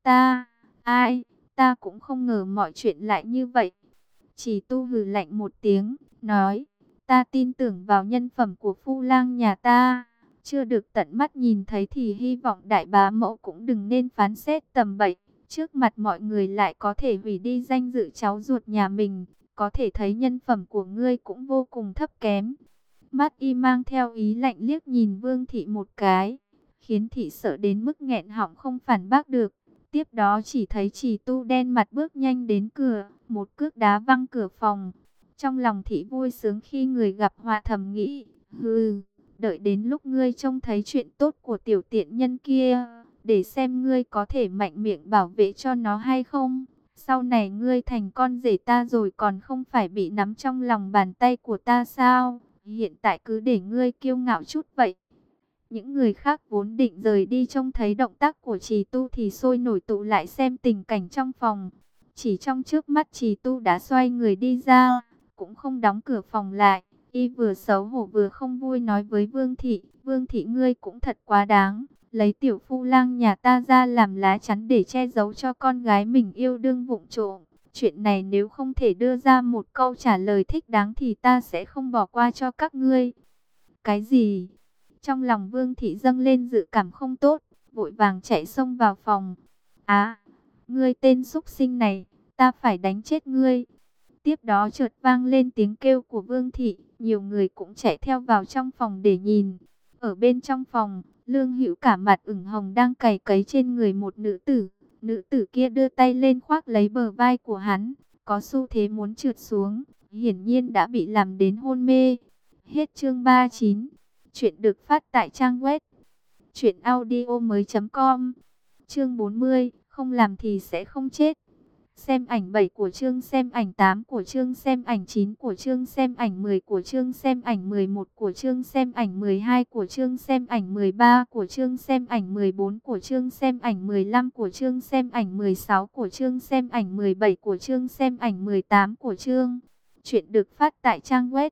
Ai, ta cũng không ngờ mọi chuyện lại như vậy. Trì Tu hừ lạnh một tiếng, nói, ta tin tưởng vào nhân phẩm của phu lang nhà ta. Chưa được tận mắt nhìn thấy thì hy vọng đại bá mẫu cũng đừng nên phán xét tầm bậy. Trước mặt mọi người lại có thể hủy đi danh dự cháu ruột nhà mình. Có thể thấy nhân phẩm của ngươi cũng vô cùng thấp kém. Mắt y mang theo ý lạnh liếc nhìn Vương Thị một cái, khiến Thị sợ đến mức nghẹn họng không phản bác được. Tiếp đó chỉ thấy Trì Tu đen mặt bước nhanh đến cửa, một cước đá văng cửa phòng. Trong lòng Thị vui sướng khi người gặp họa, thầm nghĩ, hừ, đợi đến lúc ngươi trông thấy chuyện tốt của tiểu tiện nhân kia, để xem ngươi có thể mạnh miệng bảo vệ cho nó hay không. Sau này ngươi thành con rể ta rồi còn không phải bị nắm trong lòng bàn tay của ta sao? Hiện tại cứ để ngươi kiêu ngạo chút vậy. Những người khác vốn định rời đi trông thấy động tác của Trì Tu thì sôi nổi tụ lại xem tình cảnh trong phòng. Chỉ trong trước mắt Trì Tu đã xoay người đi ra, cũng không đóng cửa phòng lại. Y vừa xấu hổ vừa không vui nói với Vương Thị, Vương Thị ngươi cũng thật quá đáng, lấy tiểu phu lang nhà ta ra làm lá chắn để che giấu cho con gái mình yêu đương vụng trộm. Chuyện này nếu không thể đưa ra một câu trả lời thích đáng thì ta sẽ không bỏ qua cho các ngươi. Cái gì? Trong lòng Vương Thị dâng lên dự cảm không tốt, vội vàng chạy xông vào phòng. Á, ngươi tên súc sinh này, ta phải đánh chết ngươi. Tiếp đó chợt vang lên tiếng kêu của Vương Thị, nhiều người cũng chạy theo vào trong phòng để nhìn. Ở bên trong phòng, Lương Hữu cả mặt ửng hồng đang cày cấy trên người một nữ tử. Nữ tử kia đưa tay lên khoác lấy bờ vai của hắn, có xu thế muốn trượt xuống, hiển nhiên đã bị làm đến hôn mê. Hết chương 39. Chuyện được phát tại trang web truyệnaudiomoi.com. Chương 40, không làm thì sẽ không chết. Xem ảnh 7 của chương, xem ảnh 8 của chương, xem ảnh 9 của chương, xem ảnh 10 của chương, xem ảnh 11 của chương, xem ảnh 12 của chương, xem ảnh 13 của chương, xem ảnh 14 của chương, xem ảnh 15 của chương, xem ảnh 16 của chương, xem ảnh 17 của chương, xem ảnh 18 của chương. Chuyện được phát tại trang web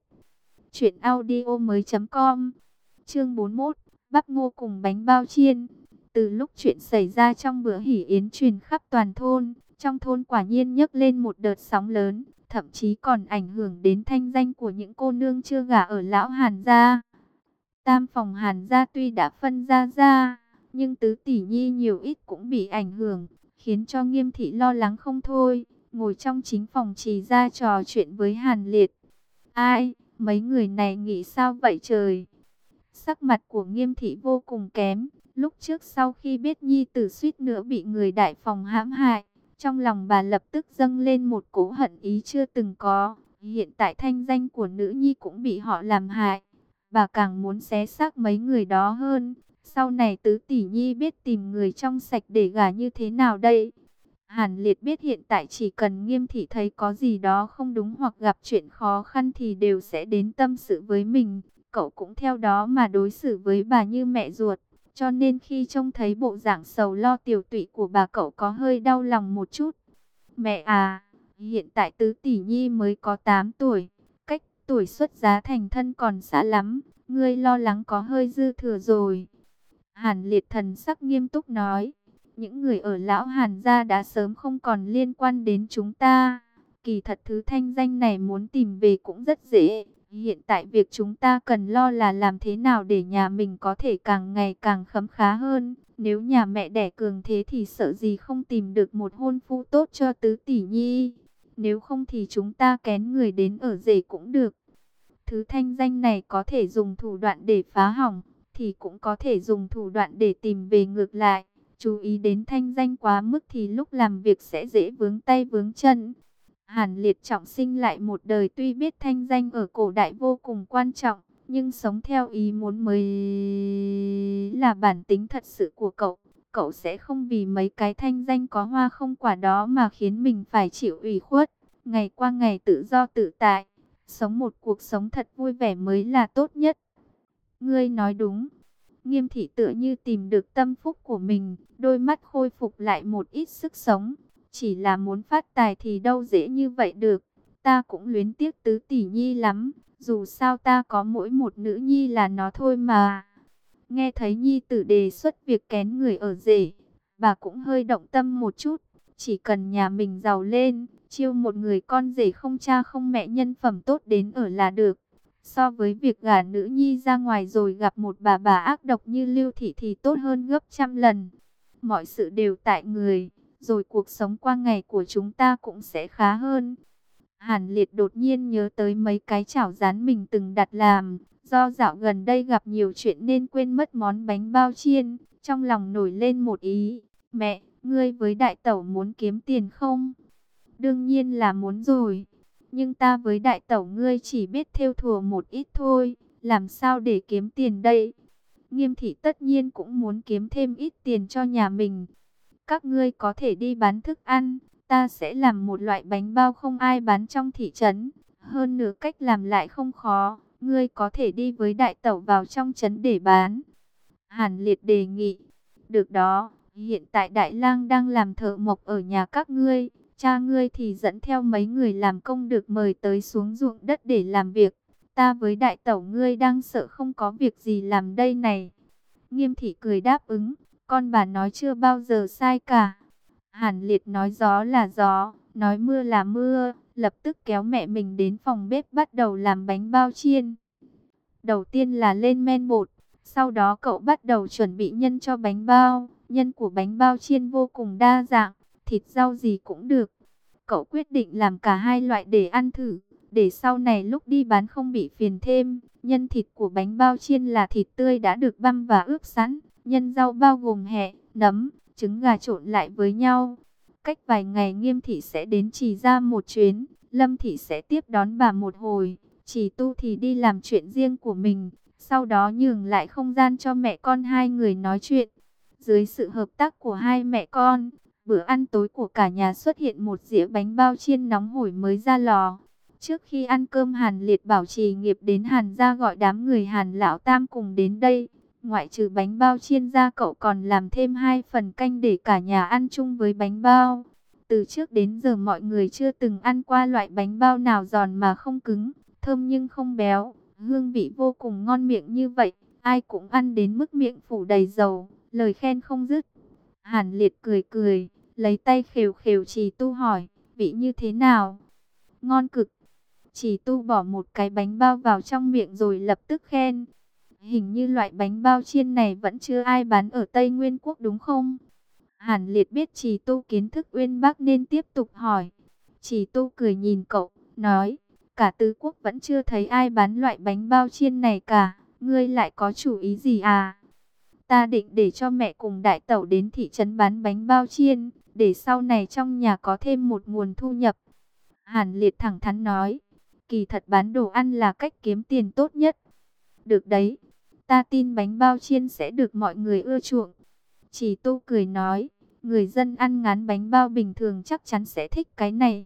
truyệnaudiomoi.com. Chương 41, bắp ngô cùng bánh bao chiên. Từ lúc chuyện xảy ra trong bữa hỉ yến truyền khắp toàn thôn, trong thôn quả nhiên nhấc lên một đợt sóng lớn, thậm chí còn ảnh hưởng đến thanh danh của những cô nương chưa gả ở lão Hàn gia. Tam phòng Hàn gia tuy đã phân ra, nhưng tứ tỷ nhi nhiều ít cũng bị ảnh hưởng, khiến cho Nghiêm thị lo lắng không thôi, ngồi trong chính phòng Trì gia trò chuyện với Hàn Liệt. Ai, mấy người này nghĩ sao vậy trời? Sắc mặt của Nghiêm thị vô cùng kém, lúc trước sau khi biết nhi tử suýt nữa bị người đại phòng hãm hại, trong lòng bà lập tức dâng lên một cỗ hận ý chưa từng có. Hiện tại thanh danh của nữ nhi cũng bị họ làm hại, bà càng muốn xé xác mấy người đó hơn. Sau này tứ tỷ nhi biết tìm người trong sạch để gả như thế nào đây? Hàn Liệt biết hiện tại chỉ cần Nghiêm Thị thấy có gì đó không đúng hoặc gặp chuyện khó khăn thì đều sẽ đến tâm sự với mình. Cậu cũng theo đó mà đối xử với bà như mẹ ruột. Cho nên khi trông thấy bộ dạng sầu lo tiều tụy của bà, cậu có hơi đau lòng một chút. Mẹ à, hiện tại Tứ Tỷ Nhi mới có 8 tuổi, cách tuổi xuất giá thành thân còn xa lắm, ngươi lo lắng có hơi dư thừa rồi. Hàn Liệt thần sắc nghiêm túc nói, những người ở lão Hàn gia đã sớm không còn liên quan đến chúng ta. Kỳ thật thứ thanh danh này muốn tìm về cũng rất dễ. Hiện tại việc chúng ta cần lo là làm thế nào để nhà mình có thể càng ngày càng khấm khá hơn. Nếu nhà mẹ đẻ cường thế thì sợ gì không tìm được một hôn phu tốt cho Tứ Tỷ Nhi. Nếu không thì chúng ta kén người đến ở rể cũng được. Thứ thanh danh này có thể dùng thủ đoạn để phá hỏng, thì cũng có thể dùng thủ đoạn để tìm về ngược lại. Chú ý đến thanh danh quá mức thì lúc làm việc sẽ dễ vướng tay vướng chân. Hàn Liệt trọng sinh lại một đời, tuy biết thanh danh ở cổ đại vô cùng quan trọng, nhưng sống theo ý muốn mới là bản tính thật sự của cậu. Cậu sẽ không vì mấy cái thanh danh có hoa không quả đó mà khiến mình phải chịu ủy khuất. Ngày qua ngày tự do tự tại, sống một cuộc sống thật vui vẻ mới là tốt nhất. Ngươi nói đúng. Nghiêm Thị tựa như tìm được tâm phúc của mình, đôi mắt khôi phục lại một ít sức sống. Chỉ là muốn phát tài thì đâu dễ như vậy được. Ta cũng luyến tiếc Tứ Tỷ Nhi lắm. Dù sao ta có mỗi một nữ nhi là nó thôi mà. Nghe thấy nhi tử đề xuất việc kén người ở rể, bà cũng hơi động tâm một chút. Chỉ cần nhà mình giàu lên, chiêu một người con rể không cha không mẹ nhân phẩm tốt đến ở là được. So với việc gả nữ nhi ra ngoài rồi gặp một bà ác độc như Lưu Thị thì tốt hơn gấp trăm lần. Mọi sự đều tại người, rồi cuộc sống qua ngày của chúng ta cũng sẽ khá hơn. Hàn Liệt đột nhiên nhớ tới mấy cái chảo rán mình từng đặt làm. Do dạo gần đây gặp nhiều chuyện nên quên mất món bánh bao chiên. Trong lòng nổi lên một ý. Mẹ, ngươi với đại tẩu muốn kiếm tiền không? Đương nhiên là muốn rồi. Nhưng ta với đại tẩu ngươi chỉ biết thêu thùa một ít thôi. Làm sao để kiếm tiền đây? Nghiêm Thị tất nhiên cũng muốn kiếm thêm ít tiền cho nhà mình. Các ngươi có thể đi bán thức ăn. Ta sẽ làm một loại bánh bao không ai bán trong thị trấn. Hơn nữa cách làm lại không khó. Ngươi có thể đi với đại tẩu vào trong trấn để bán. Hàn Liệt đề nghị. Được đó, hiện tại đại lang đang làm thợ mộc ở nhà các ngươi. Cha ngươi thì dẫn theo mấy người làm công được mời tới xuống ruộng đất để làm việc. Ta với đại tẩu ngươi đang sợ không có việc gì làm đây này. Nghiêm Thị cười đáp ứng. Con bà nói chưa bao giờ sai cả. Hàn Liệt nói gió là gió, nói mưa là mưa, lập tức kéo mẹ mình đến phòng bếp bắt đầu làm bánh bao chiên. Đầu tiên là lên men bột, sau đó cậu bắt đầu chuẩn bị nhân cho bánh bao. Nhân của bánh bao chiên vô cùng đa dạng, thịt rau gì cũng được. Cậu quyết định làm cả hai loại để ăn thử, để sau này lúc đi bán không bị phiền thêm. Nhân thịt của bánh bao chiên là thịt tươi đã được băm và ướp sẵn. Nhân rau bao gồm hẹ, nấm, trứng gà trộn lại với nhau. Cách vài ngày Nghiêm Thị sẽ đến Trì ra một chuyến, Lâm Thị sẽ tiếp đón bà một hồi. Trì Tu thì đi làm chuyện riêng của mình, sau đó nhường lại không gian cho mẹ con hai người nói chuyện. Dưới sự hợp tác của hai mẹ con, bữa ăn tối của cả nhà xuất hiện một dĩa bánh bao chiên nóng hổi mới ra lò. Trước khi ăn cơm Hàn Liệt bảo Trì Nghiệp đến Hàn gia gọi đám người Hàn lão tam cùng đến đây. Ngoại trừ bánh bao chiên ra, cậu còn làm thêm 2 phần canh để cả nhà ăn chung với bánh bao. Từ trước đến giờ mọi người chưa từng ăn qua loại bánh bao nào giòn mà không cứng, thơm nhưng không béo, hương vị vô cùng ngon miệng như vậy. Ai cũng ăn đến mức miệng phủ đầy dầu, lời khen không dứt. Hàn Liệt cười cười, lấy tay khều khều Trì Tu hỏi, vị như thế nào? Ngon cực. Trì Tu bỏ một cái bánh bao vào trong miệng rồi lập tức khen. Hình như loại bánh bao chiên này vẫn chưa ai bán ở Tây Nguyên Quốc đúng không? Hàn Liệt biết Trì Tu kiến thức uyên bác nên tiếp tục hỏi. Trì Tu cười nhìn cậu, nói, cả tứ quốc vẫn chưa thấy ai bán loại bánh bao chiên này cả. Ngươi lại có chủ ý gì à? Ta định để cho mẹ cùng đại tẩu đến thị trấn bán bánh bao chiên, để sau này trong nhà có thêm một nguồn thu nhập. Hàn Liệt thẳng thắn nói, kỳ thật bán đồ ăn là cách kiếm tiền tốt nhất. Được đấy, ta tin bánh bao chiên sẽ được mọi người ưa chuộng. Trì Tu cười nói, Người dân ăn ngán bánh bao bình thường chắc chắn sẽ thích cái này.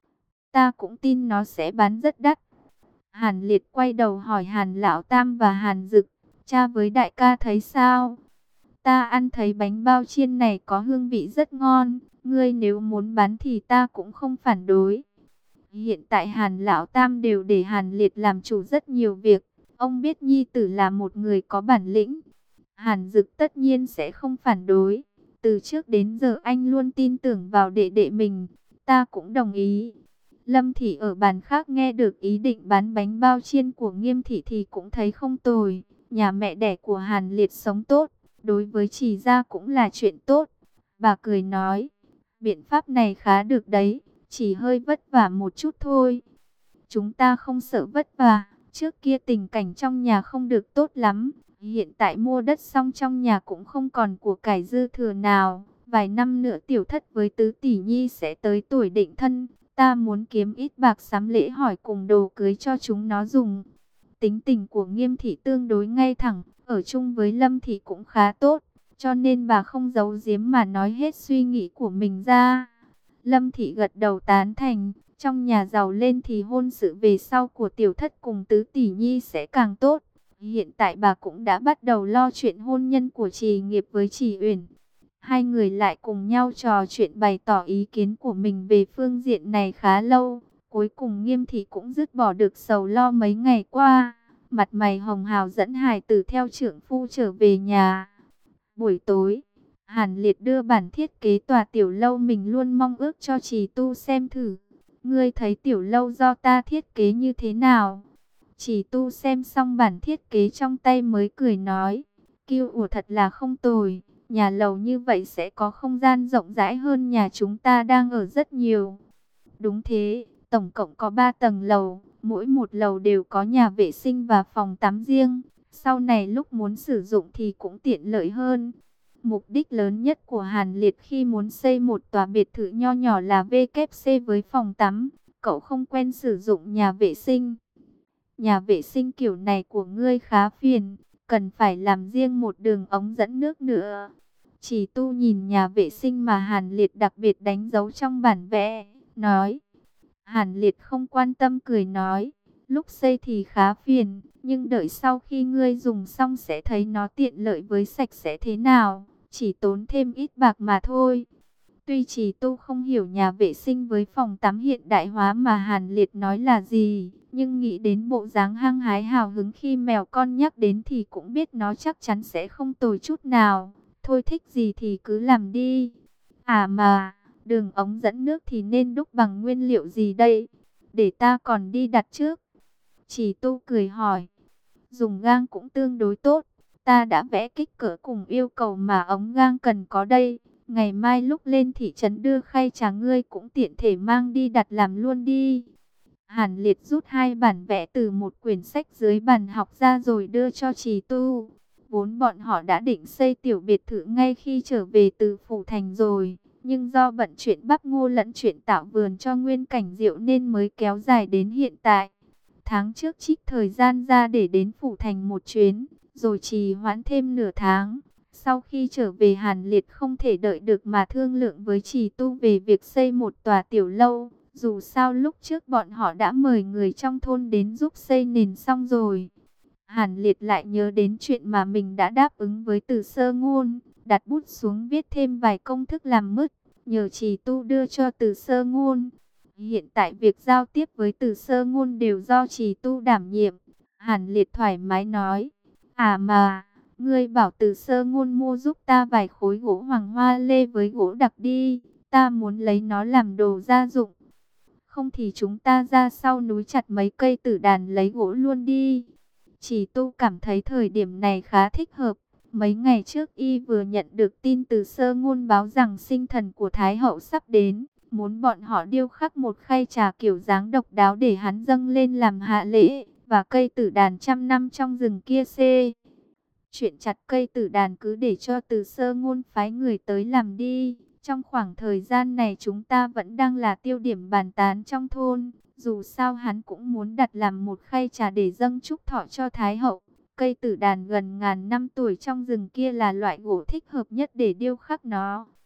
Ta cũng tin nó sẽ bán rất đắt. Hàn Liệt quay đầu hỏi Hàn Lão Tam và Hàn Dực, cha với đại ca thấy sao? Ta ăn thấy bánh bao chiên này có hương vị rất ngon, ngươi nếu muốn bán thì ta cũng không phản đối. Hiện tại Hàn Lão Tam đều để Hàn Liệt làm chủ rất nhiều việc, ông biết nhi tử là một người có bản lĩnh. Hàn Dực tất nhiên sẽ không phản đối, từ trước đến giờ anh luôn tin tưởng vào đệ đệ mình, ta cũng đồng ý. Lâm Thị ở bàn khác nghe được ý định bán bánh bao chiên của Nghiêm Thị thì cũng thấy không tồi. Nhà mẹ đẻ của Hàn Liệt sống tốt, đối với Trì gia cũng là chuyện tốt. Bà cười nói, biện pháp này khá được đấy, chỉ hơi vất vả một chút thôi. Chúng ta không sợ vất vả, trước kia tình cảnh trong nhà không được tốt lắm. Hiện tại mua đất xong trong nhà cũng không còn của cải dư thừa nào. Vài năm nữa tiểu thất với tứ tỷ nhi sẽ tới tuổi định thân. Ta muốn kiếm ít bạc sắm lễ hỏi cùng đồ cưới cho chúng nó dùng. Tính tình của Nghiêm Thị tương đối ngay thẳng, ở chung với Lâm Thị cũng khá tốt, cho nên bà không giấu giếm mà nói hết suy nghĩ của mình ra. Lâm Thị gật đầu tán thành, trong nhà giàu lên thì hôn sự về sau của tiểu thất cùng tứ tỷ nhi sẽ càng tốt. Hiện tại bà cũng đã bắt đầu lo chuyện hôn nhân của Trì Nghiệp với Trì Uyển. Hai người lại cùng nhau trò chuyện bày tỏ ý kiến của mình về phương diện này khá lâu. Cuối cùng Nghiêm Thị cũng dứt bỏ được sầu lo mấy ngày qua. Mặt mày hồng hào dẫn hài tử theo trượng phu trở về nhà. Buổi tối, Hàn Liệt đưa bản thiết kế tòa tiểu lâu mình luôn mong ước cho Trì Tu xem thử. Ngươi thấy tiểu lâu do ta thiết kế như thế nào? Trì Tu xem xong bản thiết kế trong tay mới cười nói. Kiêu ủa thật là không tồi. Nhà lầu như vậy sẽ có không gian rộng rãi hơn nhà chúng ta đang ở rất nhiều. Đúng thế, tổng cộng có 3 tầng lầu, mỗi một lầu đều có nhà vệ sinh và phòng tắm riêng. Sau này lúc muốn sử dụng thì cũng tiện lợi hơn. Mục đích lớn nhất của Hàn Liệt khi muốn xây một tòa biệt thự nho nhỏ là WC với phòng tắm. Cậu không quen sử dụng nhà vệ sinh. Nhà vệ sinh kiểu này của ngươi khá phiền, cần phải làm riêng một đường ống dẫn nước nữa. Chỉ Tu nhìn nhà vệ sinh mà Hàn Liệt đặc biệt đánh dấu trong bản vẽ, nói. Hàn Liệt không quan tâm cười nói, lúc xây thì khá phiền, nhưng đợi sau khi ngươi dùng xong sẽ thấy nó tiện lợi với sạch sẽ thế nào, chỉ tốn thêm ít bạc mà thôi. Tuy Trì Tu không hiểu nhà vệ sinh với phòng tắm hiện đại hóa mà Hàn Liệt nói là gì, nhưng nghĩ đến bộ dáng hăng hái hào hứng khi mèo con nhắc đến thì cũng biết nó chắc chắn sẽ không tồi chút nào. Thôi thích gì thì cứ làm đi. À mà, đường ống dẫn nước thì nên đúc bằng nguyên liệu gì đây? Để ta còn đi đặt trước. Trì Tu cười hỏi. Dùng gang cũng tương đối tốt. Ta đã vẽ kích cỡ cùng yêu cầu mà ống gang cần có đây. Ngày mai lúc lên thị trấn đưa khay trà ngươi cũng tiện thể mang đi đặt làm luôn đi. Hàn Liệt rút 2 bản vẽ từ một quyển sách dưới bàn học ra rồi đưa cho Trì Tu. Vốn bọn họ đã định xây tiểu biệt thự ngay khi trở về từ Phủ Thành rồi. Nhưng do bận chuyện bắp ngô lẫn chuyện tạo vườn cho Nguyên Cảnh Diệu nên mới kéo dài đến hiện tại. Tháng trước trích thời gian ra để đến Phủ Thành một chuyến, rồi trì hoãn thêm nửa tháng. Sau khi trở về Hàn Liệt không thể đợi được mà thương lượng với Trì Tu về việc xây một tòa tiểu lâu. Dù sao lúc trước bọn họ đã mời người trong thôn đến giúp xây nền xong rồi. Hàn Liệt lại nhớ đến chuyện mà mình đã đáp ứng với Từ Sơ Ngôn, đặt bút xuống viết thêm vài công thức làm mứt, nhờ Trì Tu đưa cho Từ Sơ Ngôn. Hiện tại việc giao tiếp với Từ Sơ Ngôn đều do Trì Tu đảm nhiệm. Hàn Liệt thoải mái nói, à mà, ngươi bảo Từ Sơ Ngôn mua giúp ta vài khối gỗ hoàng hoa lê với gỗ đặc đi, ta muốn lấy nó làm đồ gia dụng. Không thì chúng ta ra sau núi chặt mấy cây tử đàn lấy gỗ luôn đi. Chỉ Tu cảm thấy thời điểm này khá thích hợp. Mấy ngày trước y vừa nhận được tin từ Sơ Ngôn báo rằng sinh thần của Thái Hậu sắp đến. Muốn bọn họ điêu khắc một khay trà kiểu dáng độc đáo để hắn dâng lên làm hạ lễ. Và cây tử đàn 100 năm trong rừng kia xê. Chuyện chặt cây tử đàn cứ để cho Từ Sơ Ngôn phái người tới làm đi. Trong khoảng thời gian này chúng ta vẫn đang là tiêu điểm bàn tán trong thôn. Dù sao hắn cũng muốn đặt làm một khay trà để dâng chúc thọ cho Thái Hậu. Cây tử đàn gần ngàn năm tuổi trong rừng kia là loại gỗ thích hợp nhất để điêu khắc nó.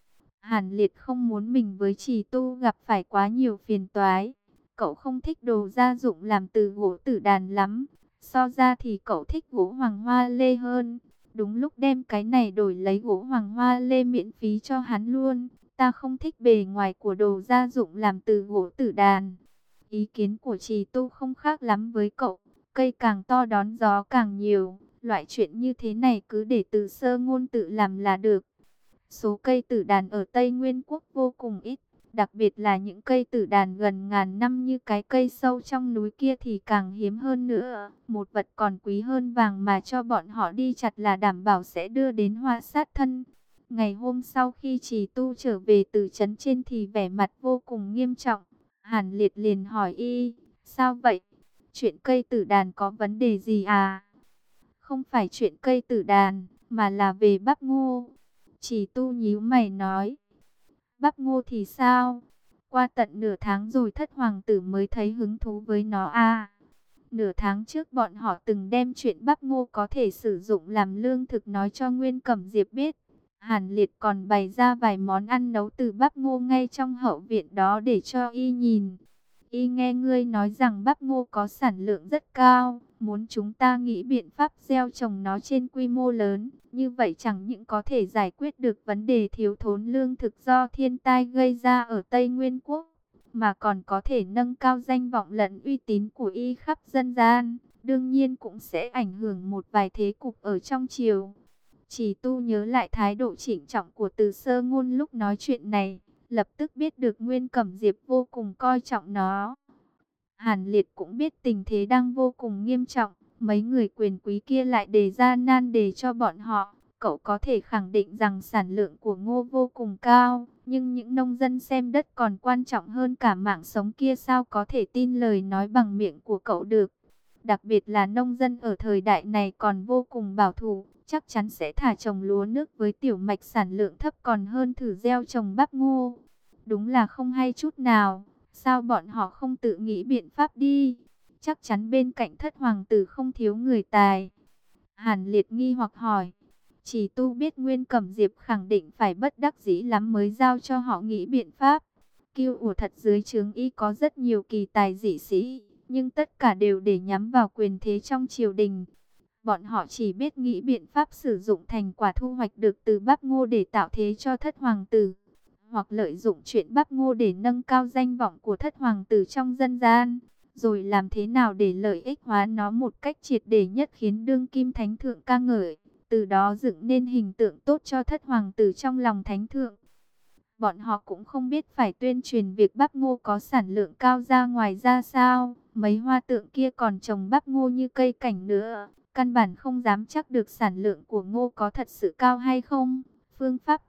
Hàn Liệt không muốn mình với Trì Tu gặp phải quá nhiều phiền toái. Cậu không thích đồ gia dụng làm từ gỗ tử đàn lắm. So ra thì cậu thích gỗ hoàng hoa lê hơn. Đúng lúc đem cái này đổi lấy gỗ hoàng hoa lê miễn phí cho hắn luôn. Ta không thích bề ngoài của đồ gia dụng làm từ gỗ tử đàn. Ý kiến của Trì Tu không khác lắm với cậu. Cây càng to đón gió càng nhiều. Loại chuyện như thế này cứ để Từ Sơ Ngôn tự làm là được. Số cây tử đàn ở Tây Nguyên Quốc vô cùng ít. Đặc biệt là những cây tử đàn gần ngàn năm như cái cây sâu trong núi kia thì càng hiếm hơn nữa. Một vật còn quý hơn vàng mà cho bọn họ đi chặt là đảm bảo sẽ đưa đến họa sát thân. Ngày hôm sau khi Trì Tu trở về từ trấn trên thì vẻ mặt vô cùng nghiêm trọng. Hàn Liệt liền hỏi y, sao vậy? Chuyện cây tử đàn có vấn đề gì à? Không phải chuyện cây tử đàn, mà là về bắp ngô. Trì Tu nhíu mày nói, bắp ngô thì sao? Qua tận nửa tháng rồi thất hoàng tử mới thấy hứng thú với nó à? Nửa tháng trước bọn họ từng đem chuyện bắp ngô có thể sử dụng làm lương thực nói cho Nguyên Cẩm Diệp biết. Hàn Liệt còn bày ra vài món ăn nấu từ bắp ngô ngay trong hậu viện đó để cho y nhìn. Y nghe ngươi nói rằng bắp ngô có sản lượng rất cao, muốn chúng ta nghĩ biện pháp gieo trồng nó trên quy mô lớn. Như vậy chẳng những có thể giải quyết được vấn đề thiếu thốn lương thực do thiên tai gây ra ở Tây Nguyên Quốc, mà còn có thể nâng cao danh vọng lẫn uy tín của y khắp dân gian. Đương nhiên cũng sẽ ảnh hưởng một vài thế cục ở trong triều. Chỉ Tu nhớ lại thái độ trịnh trọng của Từ Sơ Ngôn lúc nói chuyện này, lập tức biết được Nguyên Cẩm Diệp vô cùng coi trọng nó. Hàn Liệt cũng biết tình thế đang vô cùng nghiêm trọng, mấy người quyền quý kia lại đề ra nan đề cho bọn họ. Cậu có thể khẳng định rằng sản lượng của ngô vô cùng cao, nhưng những nông dân xem đất còn quan trọng hơn cả mạng sống kia, sao có thể tin lời nói bằng miệng của cậu được. Đặc biệt là nông dân ở thời đại này còn vô cùng bảo thủ, chắc chắn sẽ thả trồng lúa nước với tiểu mạch sản lượng thấp còn hơn thử gieo trồng bắp ngô. Đúng là không hay chút nào, sao bọn họ không tự nghĩ biện pháp đi? Chắc chắn bên cạnh thất hoàng tử không thiếu người tài. Hàn Liệt nghi hoặc hỏi. Chỉ Tu biết Nguyên Cẩm Diệp khẳng định phải bất đắc dĩ lắm mới giao cho họ nghĩ biện pháp. Kiêu ủa thật, dưới trướng y có rất nhiều kỳ tài dị sĩ, nhưng tất cả đều để nhắm vào quyền thế trong triều đình. Bọn họ chỉ biết nghĩ biện pháp sử dụng thành quả thu hoạch được từ bắp ngô để tạo thế cho thất hoàng tử, hoặc lợi dụng chuyện bắp ngô để nâng cao danh vọng của thất hoàng tử trong dân gian, rồi làm thế nào để lợi ích hóa nó một cách triệt để nhất khiến đương kim thánh thượng ca ngợi, từ đó dựng nên hình tượng tốt cho thất hoàng tử trong lòng thánh thượng. Bọn họ cũng không biết phải tuyên truyền việc bắp ngô có sản lượng cao ra ngoài ra sao. Mấy hoa tượng kia còn trồng bắp ngô như cây cảnh nữa, căn bản không dám chắc được sản lượng của ngô có thật sự cao hay không. Phương pháp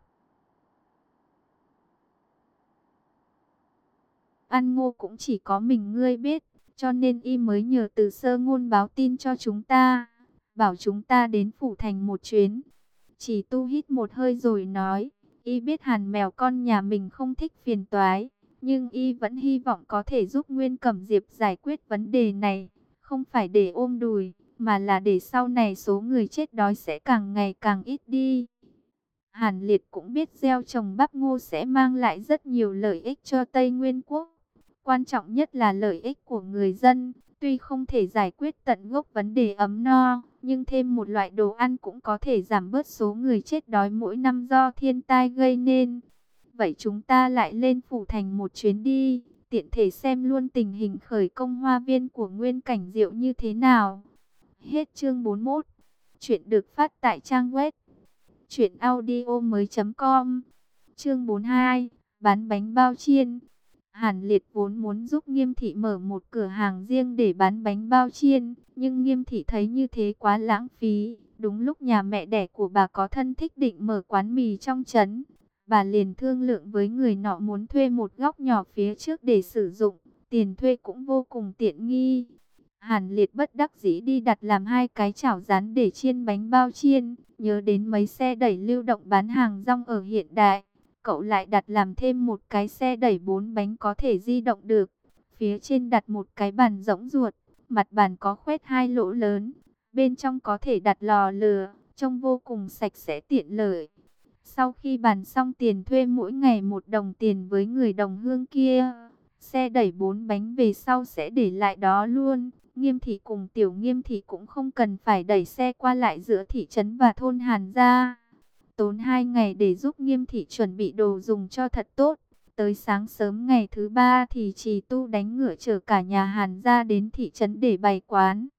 ăn ngô cũng chỉ có mình ngươi biết, cho nên y mới nhờ Từ Sơ Ngôn báo tin cho chúng ta, bảo chúng ta đến phủ thành một chuyến. Chỉ Tu hít một hơi rồi nói, y biết Hàn mèo con nhà mình không thích phiền toái, nhưng y vẫn hy vọng có thể giúp Nguyên Cẩm Diệp giải quyết vấn đề này, không phải để ôm đùi, mà là để sau này số người chết đói sẽ càng ngày càng ít đi. Hàn Liệt cũng biết gieo trồng bắp ngô sẽ mang lại rất nhiều lợi ích cho Tây Nguyên Quốc. Quan trọng nhất là lợi ích của người dân, tuy không thể giải quyết tận gốc vấn đề ấm no, nhưng thêm một loại đồ ăn cũng có thể giảm bớt số người chết đói mỗi năm do thiên tai gây nên. Vậy chúng ta lại lên phủ thành một chuyến đi, tiện thể xem luôn tình hình khởi công hoa viên của Nguyên Cảnh Diệu như thế nào. Hết chương 41. Chuyện được phát tại trang web truyệnaudiomoi.com. Chương 42, bán bánh bao chiên. Hàn Liệt vốn muốn giúp Nghiêm thị mở một cửa hàng riêng để bán bánh bao chiên, nhưng Nghiêm thị thấy như thế quá lãng phí. Đúng lúc nhà mẹ đẻ của bà có thân thích định mở quán mì trong trấn, bà liền thương lượng với người nọ muốn thuê một góc nhỏ phía trước để sử dụng, tiền thuê cũng vô cùng tiện nghi. Hàn Liệt bất đắc dĩ đi đặt làm 2 cái chảo rán để chiên bánh bao chiên, nhớ đến mấy xe đẩy lưu động bán hàng rong ở hiện đại. Cậu lại đặt làm thêm một cái xe đẩy 4 bánh có thể di động được. Phía trên đặt một cái bàn rỗng ruột, mặt bàn có khoét 2 lỗ lớn, bên trong có thể đặt lò lửa, trông vô cùng sạch sẽ tiện lợi. Sau khi bàn xong tiền thuê mỗi ngày 1 đồng tiền với người đồng hương kia, xe đẩy 4 bánh về sau sẽ để lại đó luôn. Nghiêm thị cùng Tiểu Nghiêm thị cũng không cần phải đẩy xe qua lại giữa thị trấn và thôn Hàn gia. Tốn 2 ngày để giúp Nghiêm thị chuẩn bị đồ dùng cho thật tốt. Tới sáng sớm ngày thứ 3 thì Trì Tu đánh ngựa chở cả nhà Hàn gia đến thị trấn để bày quán.